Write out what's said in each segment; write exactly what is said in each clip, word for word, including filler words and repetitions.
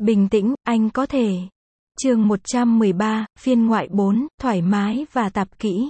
Bình tĩnh, anh có thể. Chương một trăm mười ba, phiên ngoại bốn, thoải mái và tạp kỹ.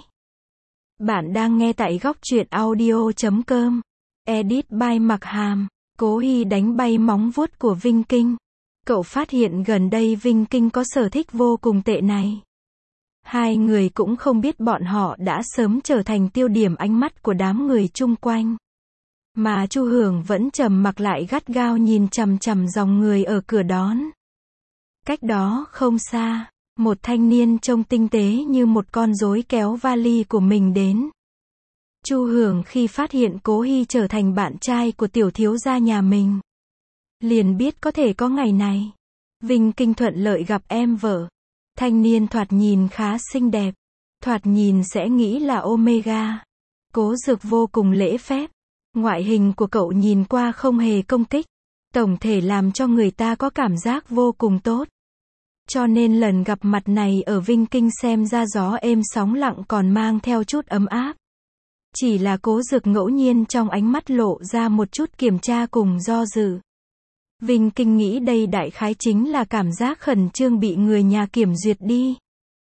Bạn đang nghe tại góc truyện audio chấm com. Edit by Mặc Hàm. Cố Hy đánh bay móng vuốt của Vinh Kinh. Cậu phát hiện gần đây Vinh Kinh có sở thích vô cùng tệ này. Hai người cũng không biết bọn họ đã sớm trở thành tiêu điểm ánh mắt của đám người chung quanh. Mà Chu Hưởng vẫn trầm mặc lại gắt gao nhìn chằm chằm dòng người ở cửa đón. Cách đó không xa, một thanh niên trông tinh tế như một con rối kéo vali của mình đến. Chu Hưởng khi phát hiện Cố Hy trở thành bạn trai của tiểu thiếu gia nhà mình, liền biết có thể có ngày này. Vinh Kinh thuận lợi gặp em vợ. Thanh niên thoạt nhìn khá xinh đẹp. Thoạt nhìn sẽ nghĩ là Omega. Cố Dược vô cùng lễ phép. Ngoại hình của cậu nhìn qua không hề công kích. Tổng thể làm cho người ta có cảm giác vô cùng tốt. Cho nên lần gặp mặt này ở Vinh Kinh xem ra gió êm sóng lặng còn mang theo chút ấm áp. Chỉ là Cố Dược ngẫu nhiên trong ánh mắt lộ ra một chút kiểm tra cùng do dự. Vinh Kinh nghĩ đây đại khái chính là cảm giác khẩn trương bị người nhà kiểm duyệt đi.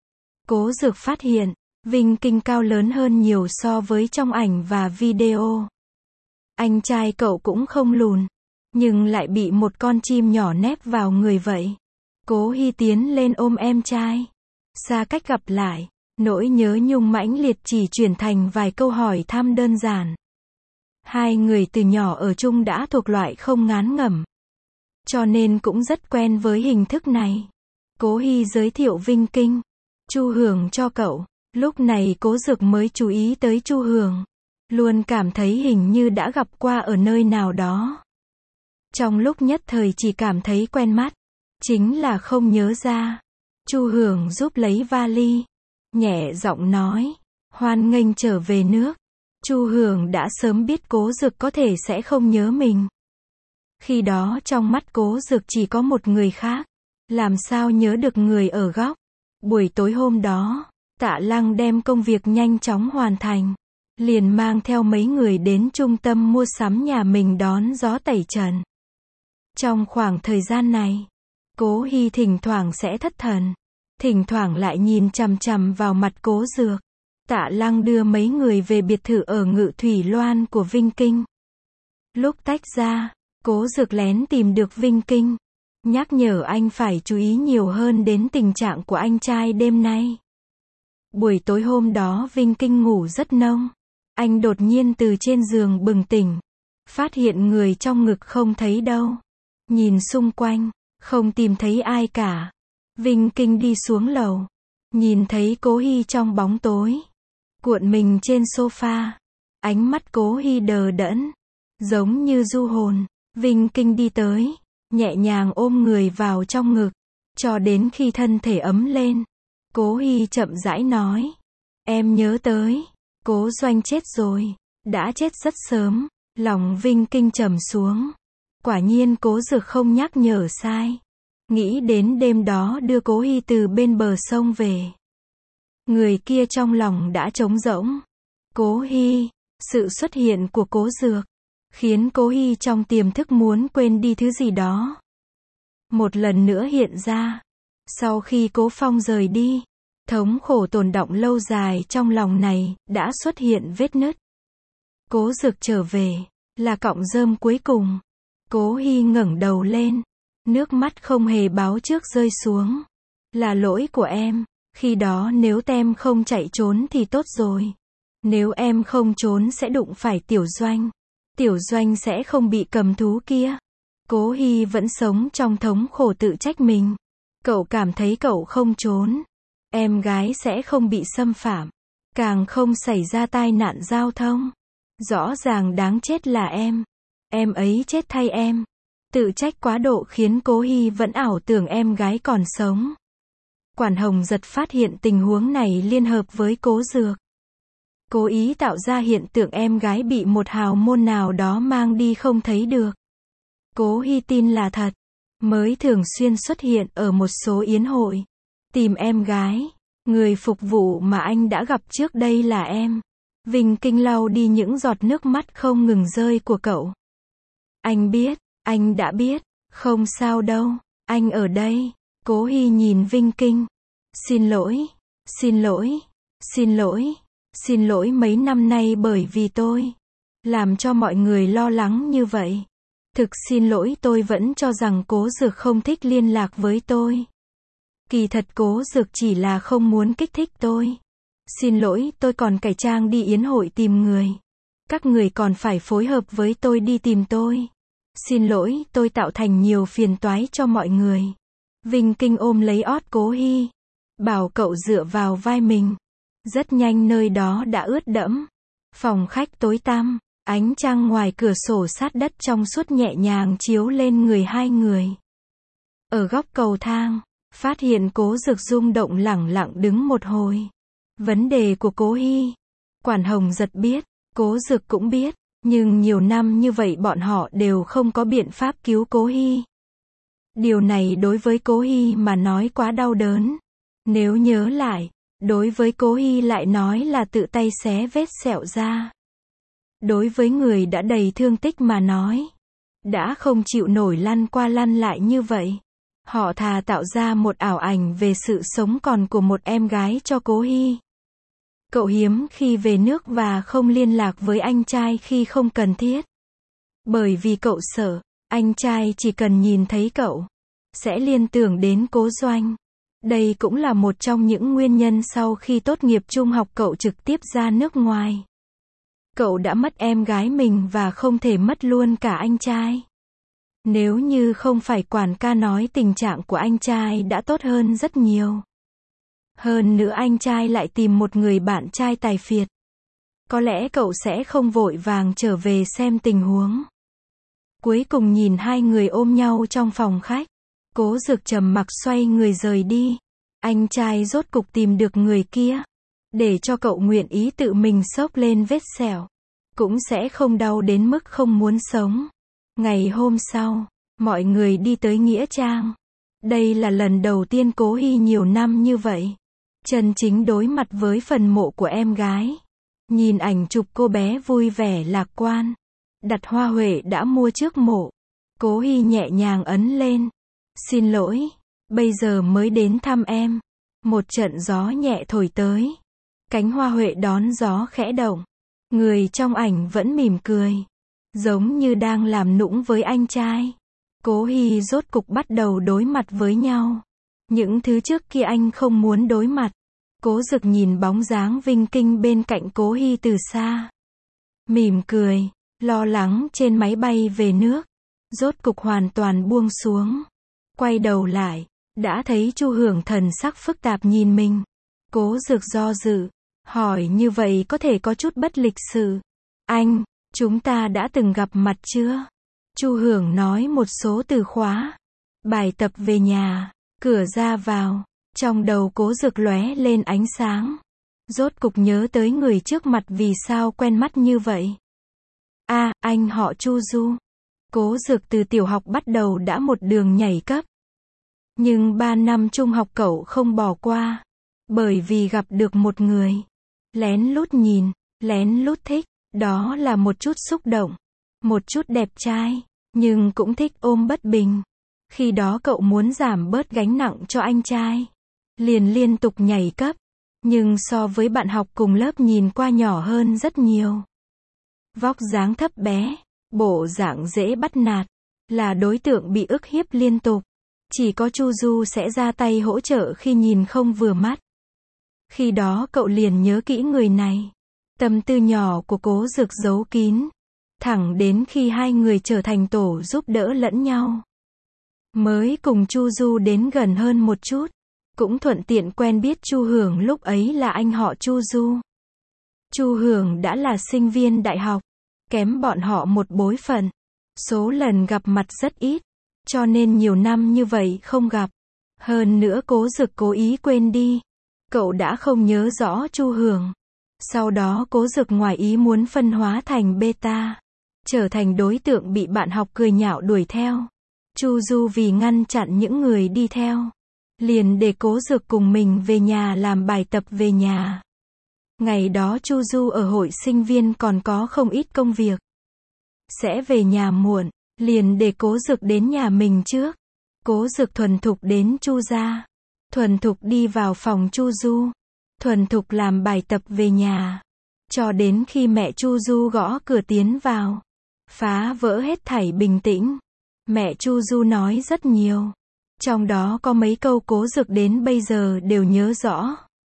Cố Dược phát hiện, Vinh Kinh cao lớn hơn nhiều so với trong ảnh và video. Anh trai cậu cũng không lùn, nhưng lại bị một con chim nhỏ nép vào người vậy. Cố Hy tiến lên ôm em trai. Xa cách gặp lại, nỗi nhớ nhung mãnh liệt chỉ chuyển thành vài câu hỏi thăm đơn giản. Hai người từ nhỏ ở chung đã thuộc loại không ngán ngẩm, cho nên cũng rất quen với hình thức này. Cố Hy giới thiệu Vinh Kinh, Chu Hưởng cho cậu. Lúc này Cố Dược mới chú ý tới Chu Hưởng. Luôn cảm thấy hình như đã gặp qua ở nơi nào đó. Trong lúc nhất thời chỉ cảm thấy quen mắt, chính là không nhớ ra. Chu Hưởng giúp lấy vali, nhẹ giọng nói, hoan nghênh trở về nước. Chu Hưởng đã sớm biết Cố Dược có thể sẽ không nhớ mình. Khi đó trong mắt Cố Dược chỉ có một người khác, làm sao nhớ được người ở góc. Buổi tối hôm đó, Tạ Lăng đem công việc nhanh chóng hoàn thành, liền mang theo mấy người đến trung tâm mua sắm nhà mình đón gió tẩy trần. Trong khoảng thời gian này, Cố Hy thỉnh thoảng sẽ thất thần, thỉnh thoảng lại nhìn chằm chằm vào mặt Cố Dược. Tạ Lăng đưa mấy người về biệt thự ở Ngự Thủy Loan của Vinh Kinh. Lúc tách ra, Cố Dược lén tìm được Vinh Kinh, nhắc nhở anh phải chú ý nhiều hơn đến tình trạng của anh trai đêm nay. Buổi tối hôm đó Vinh Kinh ngủ rất nông. Anh đột nhiên từ trên giường bừng tỉnh, phát hiện người trong ngực không thấy đâu. Nhìn xung quanh, không tìm thấy ai cả. Vinh Kinh đi xuống lầu, nhìn thấy Cố Hy trong bóng tối, cuộn mình trên sofa. Ánh mắt Cố Hy đờ đẫn, giống như du hồn. Vinh Kinh đi tới, nhẹ nhàng ôm người vào trong ngực, cho đến khi thân thể ấm lên. Cố Hy chậm rãi nói, em nhớ tới, Cố Doanh chết rồi, đã chết rất sớm. Lòng Vinh Kinh trầm xuống. Quả nhiên Cố Dược không nhắc nhở sai. Nghĩ đến đêm đó đưa Cố Hy từ bên bờ sông về, người kia trong lòng đã trống rỗng. Cố Hy, sự xuất hiện của Cố Dược khiến Cố Hy trong tiềm thức muốn quên đi thứ gì đó. Một lần nữa hiện ra. Sau khi Cố Phong rời đi, thống khổ tồn đọng lâu dài trong lòng này đã xuất hiện vết nứt. Cố Dược trở về, là cọng rơm cuối cùng. Cố Hy ngẩng đầu lên, nước mắt không hề báo trước rơi xuống. Là lỗi của em, khi đó nếu tem không chạy trốn thì tốt rồi. Nếu em không trốn sẽ đụng phải Tiểu Doanh. Tiểu Doanh sẽ không bị cầm thú kia. Cố Hy vẫn sống trong thống khổ tự trách mình. Cậu cảm thấy cậu không trốn, em gái sẽ không bị xâm phạm, càng không xảy ra tai nạn giao thông. Rõ ràng đáng chết là em. Em ấy chết thay em. Tự trách quá độ khiến Cố Hy vẫn ảo tưởng em gái còn sống. Quản Hồng Giật phát hiện tình huống này liên hợp với Cố Dược, cố ý tạo ra hiện tượng em gái bị một hào môn nào đó mang đi không thấy được. Cố Hy tin là thật, mới thường xuyên xuất hiện ở một số yến hội, tìm em gái. Người phục vụ mà anh đã gặp trước đây là em. Vinh Kinh lau đi những giọt nước mắt không ngừng rơi của cậu. Anh biết, anh đã biết, không sao đâu. Anh ở đây. Cố Hy nhìn Vinh Kinh. Xin lỗi, xin lỗi, xin lỗi, xin lỗi mấy năm nay bởi vì tôi làm cho mọi người lo lắng như vậy. Thực xin lỗi, tôi vẫn cho rằng Cố Dược không thích liên lạc với tôi. Kỳ thật Cố Dược chỉ là không muốn kích thích tôi. Xin lỗi, tôi còn cải trang đi yến hội tìm người. Các người còn phải phối hợp với tôi đi tìm tôi. Xin lỗi, tôi tạo thành nhiều phiền toái cho mọi người. Vinh Kinh ôm lấy ót Cố Hy, bảo cậu dựa vào vai mình. Rất nhanh nơi đó đã ướt đẫm. Phòng khách tối tăm, ánh trăng ngoài cửa sổ sát đất trong suốt nhẹ nhàng chiếu lên người hai người. Ở góc cầu thang, phát hiện Cố Dược rung động lẳng lặng đứng một hồi. Vấn đề của Cố Hy, Quản Hồng Giật biết, Cố Dược cũng biết, nhưng nhiều năm như vậy bọn họ đều không có biện pháp cứu Cố Hy. Điều này đối với Cố Hy mà nói quá đau đớn. Nếu nhớ lại, đối với Cố Hy lại nói là tự tay xé vết sẹo ra. Đối với người đã đầy thương tích mà nói, đã không chịu nổi lăn qua lăn lại như vậy. Họ thà tạo ra một ảo ảnh về sự sống còn của một em gái cho Cố Hy. Cậu hiếm khi về nước và không liên lạc với anh trai khi không cần thiết. Bởi vì cậu sợ, anh trai chỉ cần nhìn thấy cậu, sẽ liên tưởng đến Cố Doanh. Đây cũng là một trong những nguyên nhân sau khi tốt nghiệp trung học cậu trực tiếp ra nước ngoài. Cậu đã mất em gái mình và không thể mất luôn cả anh trai. Nếu như không phải quản ca nói tình trạng của anh trai đã tốt hơn rất nhiều. Hơn nữa anh trai lại tìm một người bạn trai tài phiệt. Có lẽ cậu sẽ không vội vàng trở về xem tình huống. Cuối cùng nhìn hai người ôm nhau trong phòng khách. Cố Dược trầm mặc xoay người rời đi. Anh trai rốt cục tìm được người kia. Để cho cậu nguyện ý tự mình xốc lên vết sẹo. Cũng sẽ không đau đến mức không muốn sống. Ngày hôm sau, mọi người đi tới Nghĩa Trang. Đây là lần đầu tiên Cố Hy nhiều năm như vậy chân chính đối mặt với phần mộ của em gái. Nhìn ảnh chụp cô bé vui vẻ lạc quan. Đặt hoa huệ đã mua trước mộ. Cố Hy nhẹ nhàng ấn lên. Xin lỗi, bây giờ mới đến thăm em. Một trận gió nhẹ thổi tới. Cánh hoa huệ đón gió khẽ động. Người trong ảnh vẫn mỉm cười. Giống như đang làm nũng với anh trai. Cố Hy rốt cục bắt đầu đối mặt với nhau. Những thứ trước kia anh không muốn đối mặt. Cố Dực nhìn bóng dáng Vinh Kinh bên cạnh Cố Hy từ xa. Mỉm cười, lo lắng trên máy bay về nước. Rốt cục hoàn toàn buông xuống. Quay đầu lại, đã thấy Chu Hưởng thần sắc phức tạp nhìn mình. Cố Dực do dự, hỏi như vậy có thể có chút bất lịch sự. Anh, chúng ta đã từng gặp mặt chưa? Chu Hưởng nói một số từ khóa. Bài tập về nhà, cửa ra vào. Trong đầu Cố Dực lóe lên ánh sáng. Rốt cục nhớ tới người trước mặt vì sao quen mắt như vậy. A, à, anh họ Chu Du. Cố Dực từ tiểu học bắt đầu đã một đường nhảy cấp. Nhưng ba năm trung học cậu không bỏ qua. Bởi vì gặp được một người. Lén lút nhìn, lén lút thích. Đó là một chút xúc động. Một chút đẹp trai. Nhưng cũng thích ôm bất bình. Khi đó cậu muốn giảm bớt gánh nặng cho anh trai. Liền liên tục nhảy cấp. Nhưng so với bạn học cùng lớp nhìn qua nhỏ hơn rất nhiều. Vóc dáng thấp bé. Bộ dạng dễ bắt nạt. Là đối tượng bị ức hiếp liên tục. Chỉ có Chu Du sẽ ra tay hỗ trợ khi nhìn không vừa mắt. Khi đó cậu liền nhớ kỹ người này. Tâm tư nhỏ của Cố Dực giấu kín. Thẳng đến khi hai người trở thành tổ giúp đỡ lẫn nhau. Mới cùng Chu Du đến gần hơn một chút. Cũng thuận tiện quen biết Chu Hưởng lúc ấy là anh họ Chu Du. Chu Hưởng đã là sinh viên đại học. Kém bọn họ một bối phận. Số lần gặp mặt rất ít. Cho nên nhiều năm như vậy không gặp. Hơn nữa Cố Dực cố ý quên đi. Cậu đã không nhớ rõ Chu Hưởng. Sau đó Cố Dực ngoài ý muốn phân hóa thành beta. Trở thành đối tượng bị bạn học cười nhạo đuổi theo. Chu Du vì ngăn chặn những người đi theo. Liền để Cố Dực cùng mình về nhà làm bài tập về nhà. Ngày đó Chu Du ở hội sinh viên còn có không ít công việc. Sẽ về nhà muộn. Liền để Cố Dực đến nhà mình trước. Cố Dực thuần thục đến Chu gia, thuần thục đi vào phòng Chu Du, thuần thục làm bài tập về nhà, cho đến khi mẹ Chu Du gõ cửa tiến vào, phá vỡ hết thảy bình tĩnh. Mẹ Chu Du nói rất nhiều, trong đó có mấy câu Cố Dực đến bây giờ đều nhớ rõ.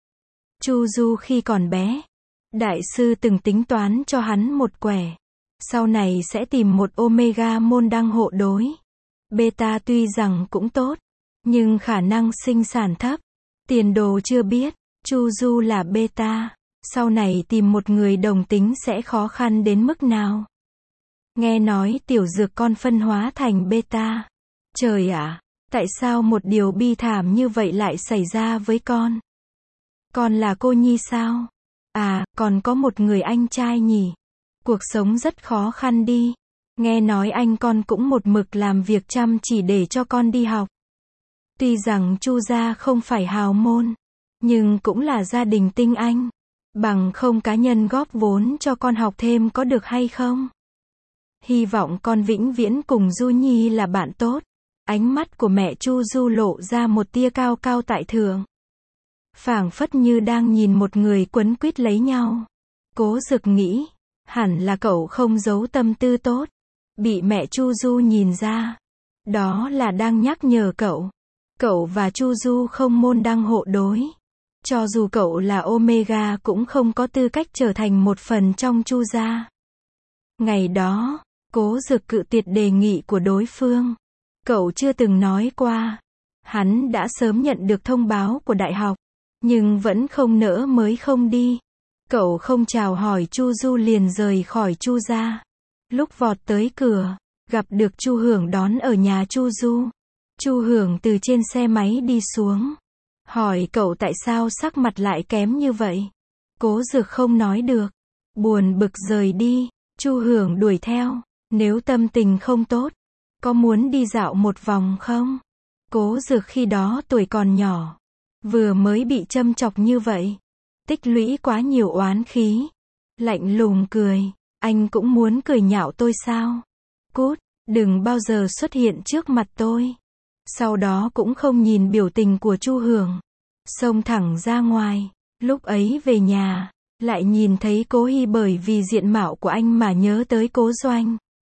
Chu Du khi còn bé, đại sư từng tính toán cho hắn một quẻ, sau này sẽ tìm một Omega môn đăng hộ đối. Beta tuy rằng cũng tốt, nhưng khả năng sinh sản thấp, tiền đồ chưa biết. Chu Du là beta, sau này tìm một người đồng tính sẽ khó khăn đến mức nào. Nghe nói tiểu Dược con phân hóa thành beta. Trời ạ, tại sao một điều bi thảm như vậy lại xảy ra với con? Con là cô nhi sao? À, còn có một người anh trai nhỉ? Cuộc sống rất khó khăn đi. Nghe nói anh con cũng một mực làm việc chăm chỉ để cho con đi học. Tuy rằng Chu gia không phải hào môn, nhưng cũng là gia đình tinh anh. Bằng không cá nhân góp vốn cho con học thêm có được hay không? Hy vọng con vĩnh viễn cùng Du Nhi là bạn tốt. Ánh mắt của mẹ Chu Du lộ ra một tia cao cao tại thượng, phảng phất như đang nhìn một người quấn quýt lấy nhau. Cố Dực nghĩ, hẳn là cậu không giấu tâm tư tốt, bị mẹ Chu Du nhìn ra. Đó là đang nhắc nhở cậu. Cậu và Chu Du không môn đăng hộ đối. Cho dù cậu là Omega cũng không có tư cách trở thành một phần trong Chu gia. Ngày đó, Cố Dực cự tuyệt đề nghị của đối phương. Cậu chưa từng nói qua. Hắn đã sớm nhận được thông báo của đại học, nhưng vẫn không nỡ mới không đi. Cậu không chào hỏi Chu Du liền rời khỏi Chu gia. Lúc vọt tới cửa, gặp được Chu Hưởng đón ở nhà Chu Du. Chu Hưởng từ trên xe máy đi xuống, hỏi cậu tại sao sắc mặt lại kém như vậy. Cố Dực không nói được, buồn bực rời đi. Chu Hưởng đuổi theo, nếu tâm tình không tốt, có muốn đi dạo một vòng không? Cố Dực khi đó tuổi còn nhỏ, vừa mới bị châm chọc như vậy, tích lũy quá nhiều oán khí. Lạnh lùng cười, anh cũng muốn cười nhạo tôi sao? Cút, đừng bao giờ xuất hiện trước mặt tôi. Sau đó cũng không nhìn biểu tình của Chu Hưởng, xông thẳng ra ngoài. Lúc ấy về nhà, lại nhìn thấy Cố Hy bởi vì diện mạo của anh mà nhớ tới Cố Doanh.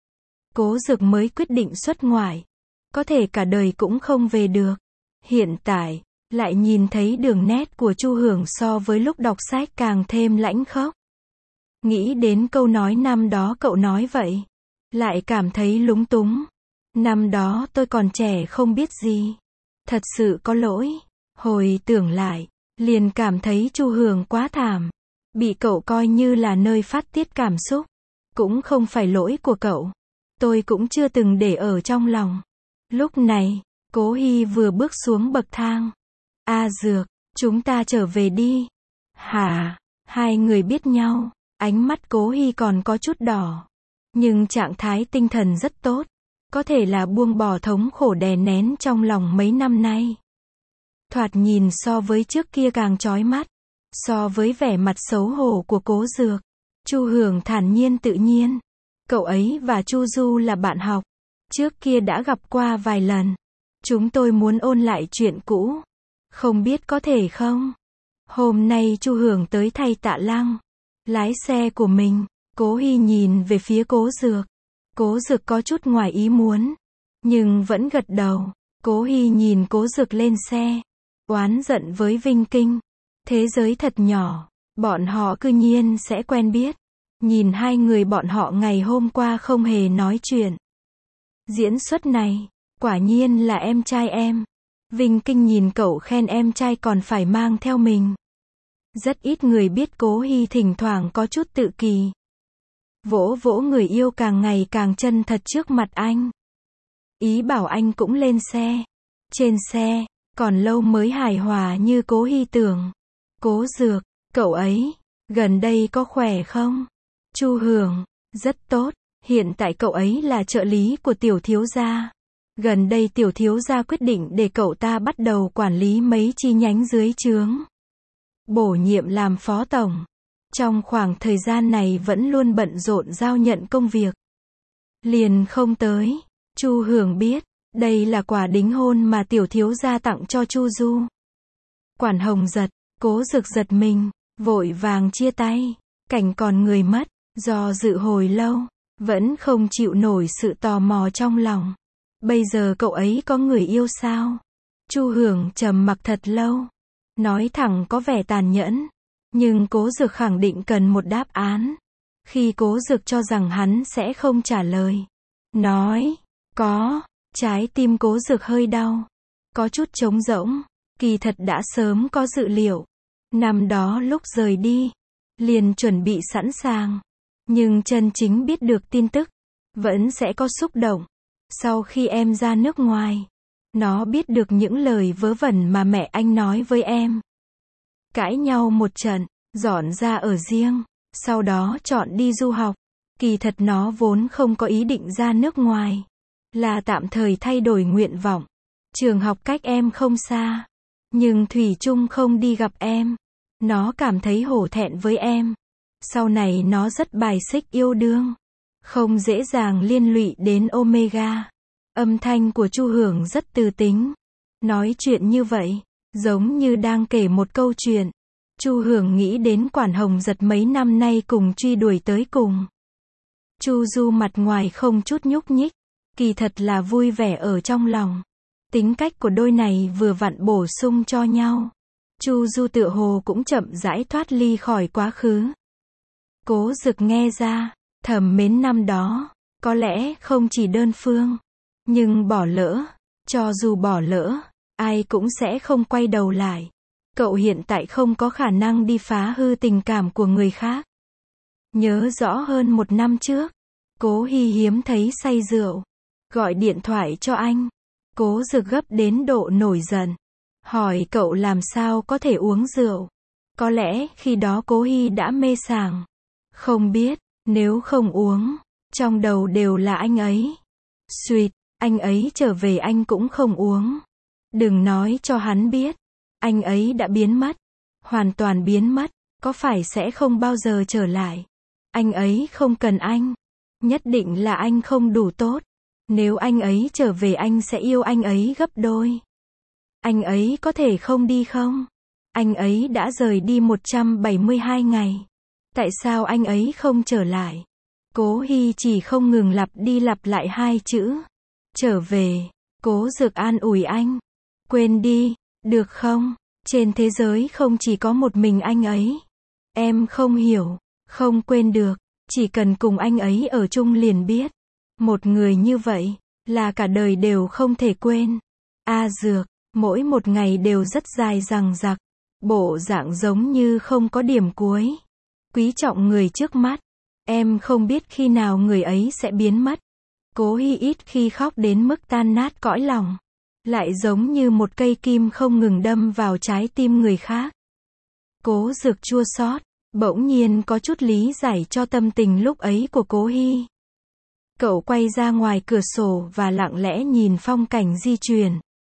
Cố Dực mới quyết định xuất ngoại, có thể cả đời cũng không về được. Hiện tại, lại nhìn thấy đường nét của Chu Hưởng so với lúc đọc sách càng thêm lãnh khốc. Nghĩ đến câu nói năm đó cậu nói vậy, lại cảm thấy lúng túng. Năm đó tôi còn trẻ không biết gì, thật sự có lỗi. Hồi tưởng lại, liền cảm thấy Chu Hưởng quá thảm, bị cậu coi như là nơi phát tiết cảm xúc. Cũng không phải lỗi của cậu, tôi cũng chưa từng để ở trong lòng. Lúc này, Cố Hy vừa bước xuống bậc thang. A Dược, chúng ta trở về đi. Hả? Hai người biết nhau, ánh mắt Cố Hy còn có chút đỏ, nhưng trạng thái tinh thần rất tốt, có thể là buông bỏ thống khổ đè nén trong lòng mấy năm nay. Thoạt nhìn so với trước kia càng chói mắt, so với vẻ mặt xấu hổ của Cố Dược, Chu Hưởng thản nhiên tự nhiên. Cậu ấy và Chu Du là bạn học, trước kia đã gặp qua vài lần. Chúng tôi muốn ôn lại chuyện cũ, không biết có thể không? Hôm nay Chu Hưởng tới thay Tạ Lăng lái xe của mình. Cố Hy nhìn về phía Cố Dược. Cố Dược có chút ngoài ý muốn, nhưng vẫn gật đầu. Cố Hy nhìn Cố Dược lên xe, oán giận với Vinh Kinh. Thế giới thật nhỏ, bọn họ cư nhiên sẽ quen biết. Nhìn hai người bọn họ ngày hôm qua không hề nói chuyện. Diễn xuất này, quả nhiên là em trai em. Vinh Kinh nhìn cậu khen em trai còn phải mang theo mình. Rất ít người biết Cố Hy thỉnh thoảng có chút tự kỳ. Vỗ vỗ người yêu càng ngày càng chân thật trước mặt anh. Ý bảo anh cũng lên xe. Trên xe, còn lâu mới hài hòa như Cố Hy tưởng. Cố Dược, cậu ấy, gần đây có khỏe không? Chu Hưởng, rất tốt, hiện tại cậu ấy là trợ lý của tiểu thiếu gia. Gần đây tiểu thiếu gia quyết định để cậu ta bắt đầu quản lý mấy chi nhánh dưới trướng. Bổ nhiệm làm phó tổng. Trong khoảng thời gian này vẫn luôn bận rộn giao nhận công việc. Liền không tới. Chu Hưởng biết, Đây là quà đính hôn mà tiểu thiếu gia tặng cho Chu Du. Quản Hồng giật, Cố Dực giật mình, vội vàng chia tay. Cảnh còn người mất, do dự hồi lâu, vẫn không chịu nổi sự tò mò trong lòng. Bây giờ cậu ấy có người yêu sao? Chu Hưởng trầm mặc thật lâu. Nói thẳng có vẻ tàn nhẫn. Nhưng Cố Dực khẳng định cần một đáp án. Khi Cố Dực cho rằng hắn sẽ không trả lời. Nói, có, trái tim Cố Dực hơi đau. Có chút trống rỗng. Kỳ thật đã sớm có dự liệu. Năm đó lúc rời đi, liền chuẩn bị sẵn sàng. Nhưng chân chính biết được tin tức, vẫn sẽ có xúc động. Sau khi em ra nước ngoài, nó biết được những lời vớ vẩn mà mẹ anh nói với em. Cãi nhau một trận, dọn ra ở riêng, sau đó chọn đi du học. Kỳ thật nó vốn không có ý định ra nước ngoài, là tạm thời thay đổi nguyện vọng. Trường học cách em không xa, nhưng thủy chung không đi gặp em. Nó cảm thấy hổ thẹn với em. Sau này nó rất bài xích yêu đương, không dễ dàng liên lụy đến Omega. Âm thanh của Chu Hưởng rất từ tính. Nói chuyện như vậy, giống như đang kể một câu chuyện. Chu Hưởng nghĩ đến Quản Hồng giật mấy năm nay cùng truy đuổi tới cùng. Chu Du mặt ngoài không chút nhúc nhích, kỳ thật là vui vẻ ở trong lòng. Tính cách của đôi này vừa vặn bổ sung cho nhau. Chu Du tựa hồ cũng chậm rãi thoát ly khỏi quá khứ. Cố Dực nghe ra, thầm mến năm đó, có lẽ không chỉ đơn phương. Nhưng bỏ lỡ, cho dù bỏ lỡ, ai cũng sẽ không quay đầu lại. Cậu hiện tại không có khả năng đi phá hư tình cảm của người khác. Nhớ rõ hơn một năm trước, Cố Hy hiếm thấy say rượu, gọi điện thoại cho anh. Cố Dực gấp đến độ nổi giận, hỏi cậu làm sao có thể uống rượu. Có lẽ khi đó Cố Hy đã mê sảng. Không biết, nếu không uống, trong đầu đều là anh ấy. Suýt, anh ấy trở về anh cũng không uống. Đừng nói cho hắn biết, anh ấy đã biến mất. Hoàn toàn biến mất, có phải sẽ không bao giờ trở lại. Anh ấy không cần anh. Nhất định là anh không đủ tốt. Nếu anh ấy trở về anh sẽ yêu anh ấy gấp đôi. Anh ấy có thể không đi không? Anh ấy đã rời đi một trăm bảy mươi hai ngày. Tại sao anh ấy không trở lại? Cố Hy chỉ không ngừng lặp đi lặp lại hai chữ. Trở về. Cố Dực an ủi anh. Quên đi, được không? Trên thế giới không chỉ có một mình anh ấy. Em không hiểu, không quên được. Chỉ cần cùng anh ấy ở chung liền biết. Một người như vậy, là cả đời đều không thể quên. A Dược, mỗi một ngày đều rất dài dằng dặc. Bộ dạng giống như không có điểm cuối. Quý trọng người trước mắt. Em không biết khi nào người ấy sẽ biến mất. Cố Hy ít khi khóc đến mức tan nát cõi lòng. Lại giống như một cây kim không ngừng đâm vào trái tim người khác. Cố Dực chua xót, bỗng nhiên có chút lý giải cho tâm tình lúc ấy của Cố Hy. Cậu quay ra ngoài cửa sổ và lặng lẽ nhìn phong cảnh di chuyển.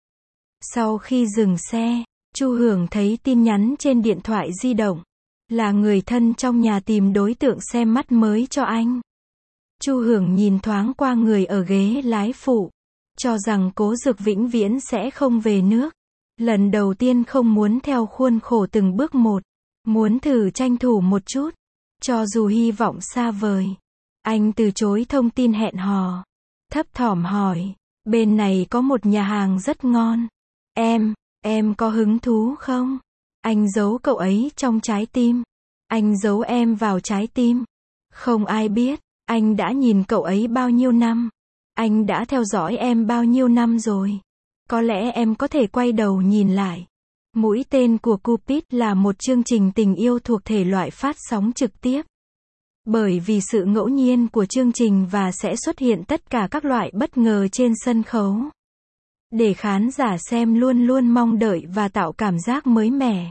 Sau khi dừng xe, Chu Hưởng thấy tin nhắn trên điện thoại di động. Là người thân trong nhà tìm đối tượng xem mắt mới cho anh. Chu Hưởng nhìn thoáng qua người ở ghế lái phụ. Cho rằng Cố Dực vĩnh viễn sẽ không về nước. Lần đầu tiên không muốn theo khuôn khổ từng bước một. Muốn thử tranh thủ một chút. Cho dù hy vọng xa vời. Anh từ chối thông tin hẹn hò. Thấp thỏm hỏi. Bên này có một nhà hàng rất ngon. Em, em có hứng thú không? Anh giấu cậu ấy trong trái tim. Anh giấu em vào trái tim. Không ai biết, anh đã nhìn cậu ấy bao nhiêu năm. Anh đã theo dõi em bao nhiêu năm rồi. Có lẽ em có thể quay đầu nhìn lại. Mũi tên của Cupid là một chương trình tình yêu thuộc thể loại phát sóng trực tiếp. Bởi vì sự ngẫu nhiên của chương trình và sẽ xuất hiện tất cả các loại bất ngờ trên sân khấu. Để khán giả xem luôn luôn mong đợi và tạo cảm giác mới mẻ.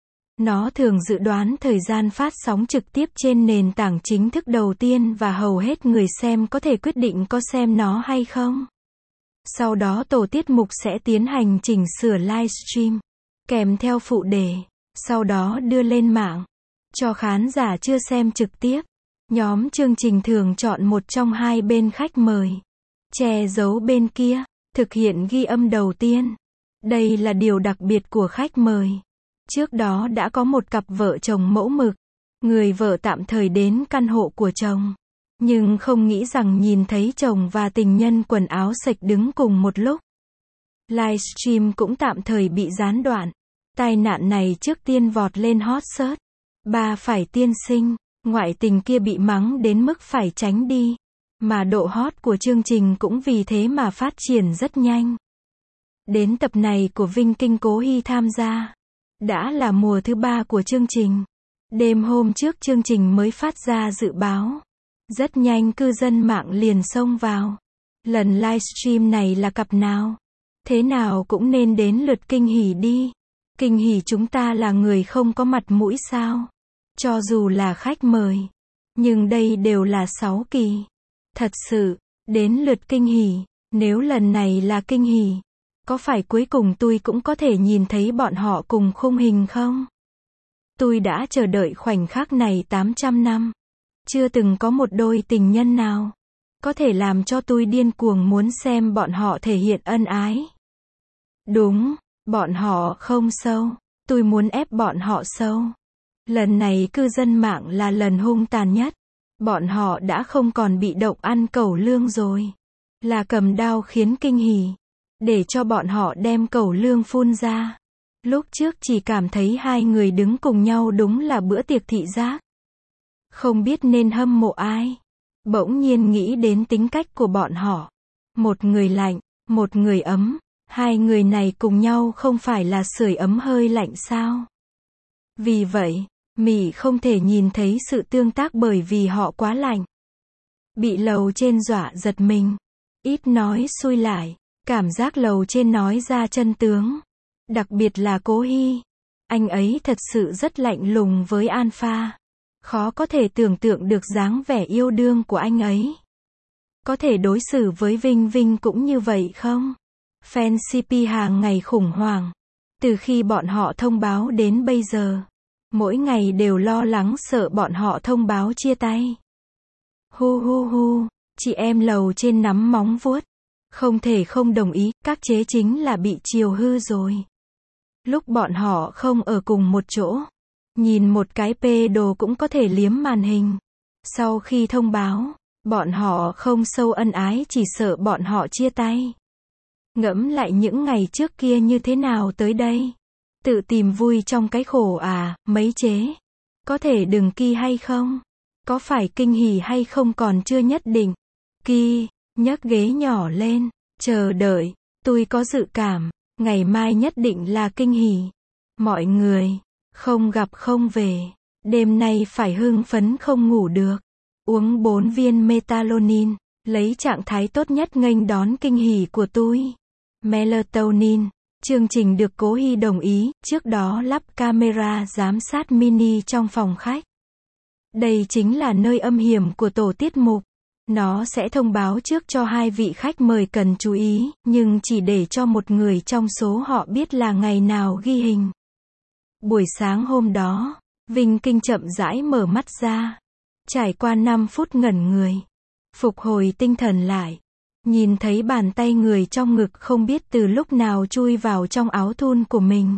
Nó thường dự đoán thời gian phát sóng trực tiếp trên nền tảng chính thức đầu tiên và hầu hết người xem có thể quyết định có xem nó hay không. Sau đó tổ tiết mục sẽ tiến hành chỉnh sửa livestream, kèm theo phụ đề, sau đó đưa lên mạng. Cho khán giả chưa xem trực tiếp, nhóm chương trình thường chọn một trong hai bên khách mời, che giấu bên kia. Thực hiện ghi âm đầu tiên. Đây là điều đặc biệt của khách mời. Trước đó đã có một cặp vợ chồng mẫu mực. Người vợ tạm thời đến căn hộ của chồng. Nhưng không nghĩ rằng nhìn thấy chồng và tình nhân quần áo sạch đứng cùng một lúc. Livestream cũng tạm thời bị gián đoạn. Tai nạn này trước tiên vọt lên hot search. Ba phải tiên sinh, ngoại tình kia bị mắng đến mức phải tránh đi. Mà độ hot của chương trình cũng vì thế mà phát triển rất nhanh. Đến tập này của Vinh Kinh Cố Hy tham gia. Đã là mùa thứ ba của chương trình. Đêm hôm trước chương trình mới phát ra dự báo. Rất nhanh cư dân mạng liền xông vào. Lần livestream này là cặp nào? Thế nào cũng nên đến lượt Kinh Hỉ đi. Kinh Hỉ chúng ta là người không có mặt mũi sao? Cho dù là khách mời. Nhưng đây đều là sáu kỳ. Thật sự, đến lượt Kinh Hỉ. Nếu lần này là Kinh Hỉ, có phải cuối cùng tôi cũng có thể nhìn thấy bọn họ cùng khung hình không? Tôi đã chờ đợi khoảnh khắc này tám trăm năm. Chưa từng có một đôi tình nhân nào có thể làm cho tôi điên cuồng muốn xem bọn họ thể hiện ân ái. Đúng, bọn họ không sâu. Tôi muốn ép bọn họ sâu. Lần này cư dân mạng là lần hung tàn nhất. Bọn họ đã không còn bị động ăn cẩu lương rồi. Là cầm đao khiến Kinh Hỉ. Để cho bọn họ đem cẩu lương phun ra. Lúc trước chỉ cảm thấy hai người đứng cùng nhau đúng là bữa tiệc thị giác. Không biết nên hâm mộ ai. Bỗng nhiên nghĩ đến tính cách của bọn họ. Một người lạnh, một người ấm. Hai người này cùng nhau không phải là sưởi ấm hơi lạnh sao? Vì vậy, Mị không thể nhìn thấy sự tương tác bởi vì họ quá lạnh. Bị lầu trên dọa giật mình. Ít nói xui lại. Cảm giác lầu trên nói ra chân tướng. Đặc biệt là Cố Hy. Anh ấy thật sự rất lạnh lùng với Alpha. Khó có thể tưởng tượng được dáng vẻ yêu đương của anh ấy. Có thể đối xử với Vinh Vinh cũng như vậy không? Fan xê pê hàng ngày khủng hoảng. Từ khi bọn họ thông báo đến bây giờ. Mỗi ngày đều lo lắng sợ bọn họ thông báo chia tay. Hu hu hu, chị em lầu trên nắm móng vuốt. Không thể không đồng ý, các chế chính là bị chiều hư rồi. Lúc bọn họ không ở cùng một chỗ. Nhìn một cái pê đồ cũng có thể liếm màn hình. Sau khi thông báo, bọn họ không sâu ân ái chỉ sợ bọn họ chia tay. Ngẫm lại những ngày trước kia như thế nào tới đây. Tự tìm vui trong cái khổ à, mấy chế. Có thể đừng Ki hay không? Có phải Kinh Hỉ hay không còn chưa nhất định. Ki, nhấc ghế nhỏ lên, chờ đợi. Tôi có dự cảm, ngày mai nhất định là Kinh Hỉ. Mọi người, không gặp không về. Đêm nay phải hưng phấn không ngủ được. Uống bốn viên melatonin, lấy trạng thái tốt nhất nghênh đón Kinh Hỉ của tôi. Melatonin, chương trình được Cố Hy đồng ý, trước đó lắp camera giám sát mini trong phòng khách. Đây chính là nơi âm hiểm của tổ tiết mục. Nó sẽ thông báo trước cho hai vị khách mời cần chú ý, nhưng chỉ để cho một người trong số họ biết là ngày nào ghi hình. Buổi sáng hôm đó, Vinh Kinh chậm rãi mở mắt ra. Trải qua năm phút ngẩn người. Phục hồi tinh thần lại. Nhìn thấy bàn tay người trong ngực không biết từ lúc nào chui vào trong áo thun của mình.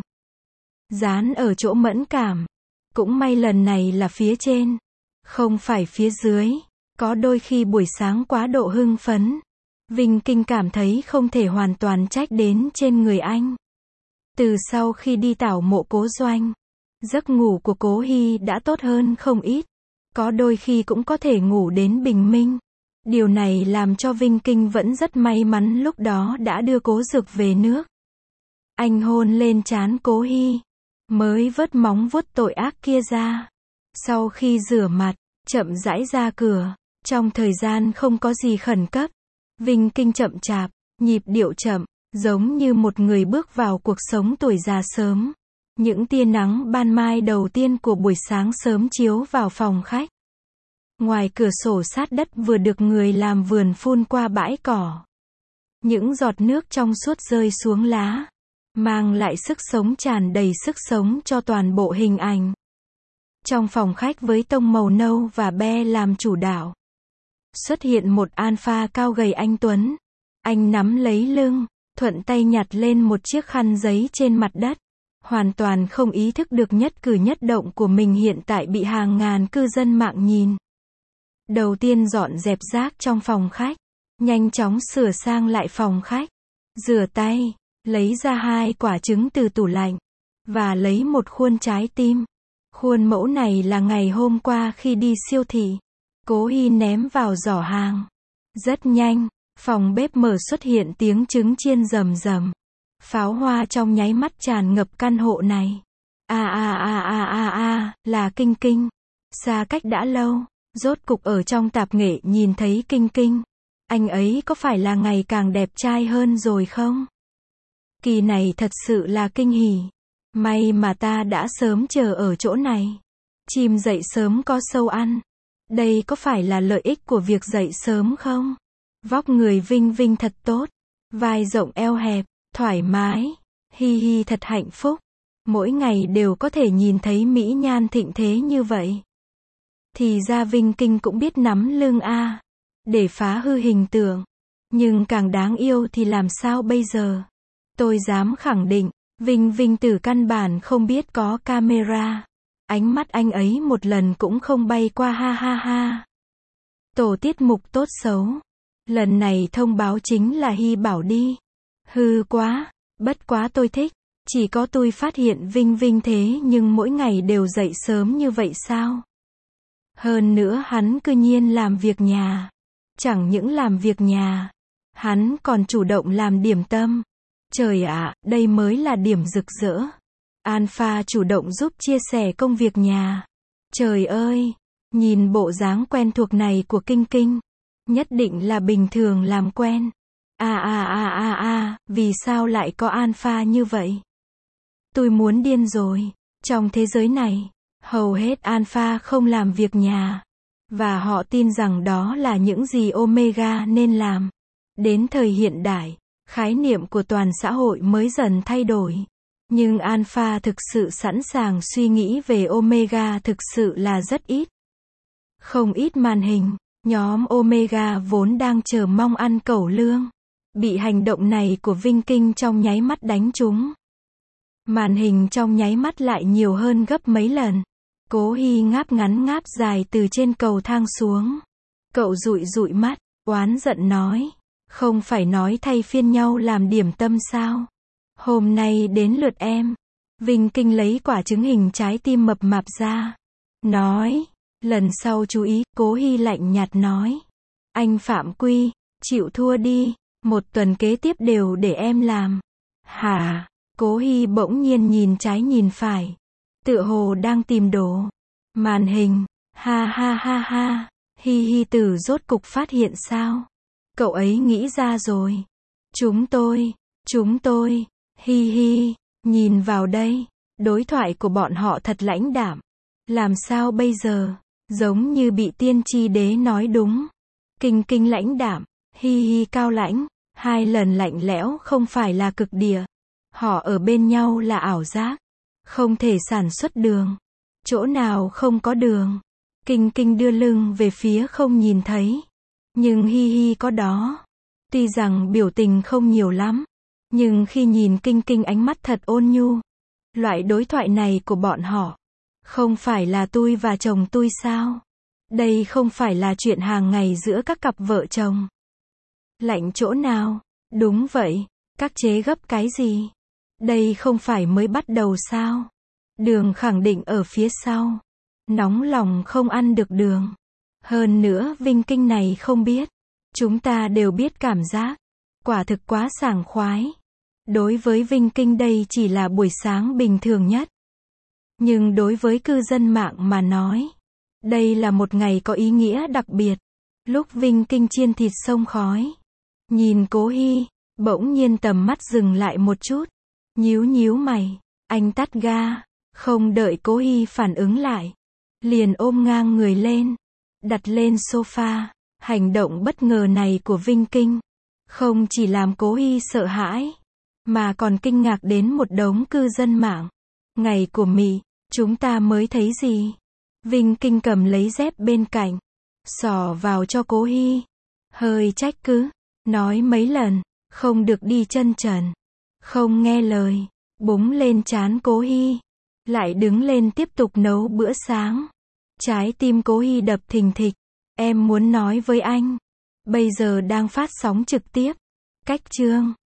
Dán ở chỗ mẫn cảm. Cũng may lần này là phía trên. Không phải phía dưới. Có đôi khi buổi sáng quá độ hưng phấn. Vinh Kinh cảm thấy không thể hoàn toàn trách đến trên người anh. Từ sau khi đi tảo mộ Cố Doanh, giấc ngủ của Cố Hy đã tốt hơn không ít. Có đôi khi cũng có thể ngủ đến bình minh. Điều này làm cho Vinh Kinh vẫn rất may mắn lúc đó đã đưa Cố Dực về nước. Anh hôn lên trán Cố Hy, mới vớt móng vuốt tội ác kia ra. Sau khi rửa mặt, chậm rãi ra cửa. Trong thời gian không có gì khẩn cấp, Vinh Kinh chậm chạp, nhịp điệu chậm, giống như một người bước vào cuộc sống tuổi già sớm. Những tia nắng ban mai đầu tiên của buổi sáng sớm chiếu vào phòng khách. Ngoài cửa sổ sát đất vừa được người làm vườn phun qua bãi cỏ. Những giọt nước trong suốt rơi xuống lá, mang lại sức sống tràn đầy sức sống cho toàn bộ hình ảnh. Trong phòng khách với tông màu nâu và be làm chủ đạo, xuất hiện một alpha cao gầy anh tuấn. Anh nắm lấy lưng, thuận tay nhặt lên một chiếc khăn giấy trên mặt đất. Hoàn toàn không ý thức được nhất cử nhất động của mình hiện tại bị hàng ngàn cư dân mạng nhìn. Đầu tiên dọn dẹp rác trong phòng khách. Nhanh chóng sửa sang lại phòng khách. Rửa tay, lấy ra hai quả trứng từ tủ lạnh. Và lấy một khuôn trái tim. Khuôn mẫu này là ngày hôm qua khi đi siêu thị. Cố Hi ném vào giỏ hàng. Rất nhanh, phòng bếp mở xuất hiện tiếng trứng chiên rầm rầm. Pháo hoa trong nháy mắt tràn ngập căn hộ này. A a a a a a, là Kinh Kinh. Xa cách đã lâu, rốt cục ở trong tạp nghệ nhìn thấy Kinh Kinh. Anh ấy có phải là ngày càng đẹp trai hơn rồi không? Kỳ này thật sự là kinh hỉ. May mà ta đã sớm chờ ở chỗ này. Chim dậy sớm có sâu ăn. Đây có phải là lợi ích của việc dậy sớm không? Vóc người Vinh Vinh thật tốt. Vai rộng eo hẹp, thoải mái. Hi hi thật hạnh phúc. Mỗi ngày đều có thể nhìn thấy mỹ nhan thịnh thế như vậy. Thì ra Vinh Kinh cũng biết nắm lưng a. Để phá hư hình tượng. Nhưng càng đáng yêu thì làm sao bây giờ? Tôi dám khẳng định, Vinh Vinh Tử căn bản không biết có camera. Ánh mắt anh ấy một lần cũng không bay qua ha ha ha. Tổ tiết mục tốt xấu. Lần này thông báo chính là Hi bảo đi. Hư quá, bất quá tôi thích. Chỉ có tôi phát hiện Vinh Vinh thế nhưng mỗi ngày đều dậy sớm như vậy sao? Hơn nữa hắn cư nhiên làm việc nhà. Chẳng những làm việc nhà, hắn còn chủ động làm điểm tâm. Trời ạ, đây mới là điểm rực rỡ. Alpha chủ động giúp chia sẻ công việc nhà. Trời ơi, nhìn bộ dáng quen thuộc này của Kinh Kinh. Nhất định là bình thường làm quen. A a a a a, vì sao lại có Alpha như vậy? Tôi muốn điên rồi. Trong thế giới này, hầu hết Alpha không làm việc nhà. Và họ tin rằng đó là những gì Omega nên làm. Đến thời hiện đại, khái niệm của toàn xã hội mới dần thay đổi. Nhưng Alpha thực sự sẵn sàng suy nghĩ về Omega thực sự là rất ít. Không ít màn hình, nhóm Omega vốn đang chờ mong ăn cẩu lương. Bị hành động này của Vinh Kinh trong nháy mắt đánh trúng. Màn hình trong nháy mắt lại nhiều hơn gấp mấy lần. Cố Hi ngáp ngắn ngáp dài từ trên cầu thang xuống. Cậu dụi dụi mắt, oán giận nói. Không phải nói thay phiên nhau làm điểm tâm sao? Hôm nay đến lượt em. Vinh Kinh lấy quả trứng hình trái tim mập mạp ra. Nói. Lần sau chú ý, Cố Hi lạnh nhạt nói. Anh Phạm Quy, chịu thua đi. Một tuần kế tiếp đều để em làm. Hả? Cố Hi bỗng nhiên nhìn trái nhìn phải. Tựa hồ đang tìm đồ. Màn hình. Ha ha ha ha. Hi hi Tử rốt cục phát hiện sao? Cậu ấy nghĩ ra rồi. Chúng tôi. Chúng tôi. Hi hi. Nhìn vào đây. Đối thoại của bọn họ thật lãnh đạm. Làm sao bây giờ? Giống như bị tiên tri đế nói đúng. Kinh Kinh lãnh đạm. Hi hi cao lãnh. Hai lần lạnh lẽo không phải là cực địa. Họ ở bên nhau là ảo giác. Không thể sản xuất đường. Chỗ nào không có đường. Kinh Kinh đưa lưng về phía không nhìn thấy. Nhưng Hi hi có đó. Tuy rằng biểu tình không nhiều lắm. Nhưng khi nhìn Kinh Kinh ánh mắt thật ôn nhu. Loại đối thoại này của bọn họ. Không phải là tôi và chồng tôi sao? Đây không phải là chuyện hàng ngày giữa các cặp vợ chồng. Lạnh chỗ nào? Đúng vậy. Các chế gấp cái gì? Đây không phải mới bắt đầu sao? Đường khẳng định ở phía sau. Nóng lòng không ăn được đường. Hơn nữa Vinh Kinh này không biết. Chúng ta đều biết cảm giác. Quả thực quá sảng khoái. Đối với Vinh Kinh đây chỉ là buổi sáng bình thường nhất. Nhưng đối với cư dân mạng mà nói. Đây là một ngày có ý nghĩa đặc biệt. Lúc Vinh Kinh chiên thịt xông khói. Nhìn Cố Hi. Bỗng nhiên tầm mắt dừng lại một chút. Nhíu nhíu mày. Anh tắt ga. Không đợi Cố Hi phản ứng lại. Liền ôm ngang người lên. Đặt lên sofa. Hành động bất ngờ này của Vinh Kinh. Không chỉ làm Cố Hi sợ hãi. Mà còn kinh ngạc đến một đống cư dân mạng. Ngày của Mị. Chúng ta mới thấy gì? Vinh Kinh cầm lấy dép bên cạnh. Xỏ vào cho Cố Hi. Hơi trách cứ. Nói mấy lần, không được đi chân trần. Không nghe lời. Búng lên trán Cố Hy. Lại đứng lên tiếp tục nấu bữa sáng. Trái tim Cố Hy đập thình thịch. Em muốn nói với anh. Bây giờ đang phát sóng trực tiếp. Cách chương.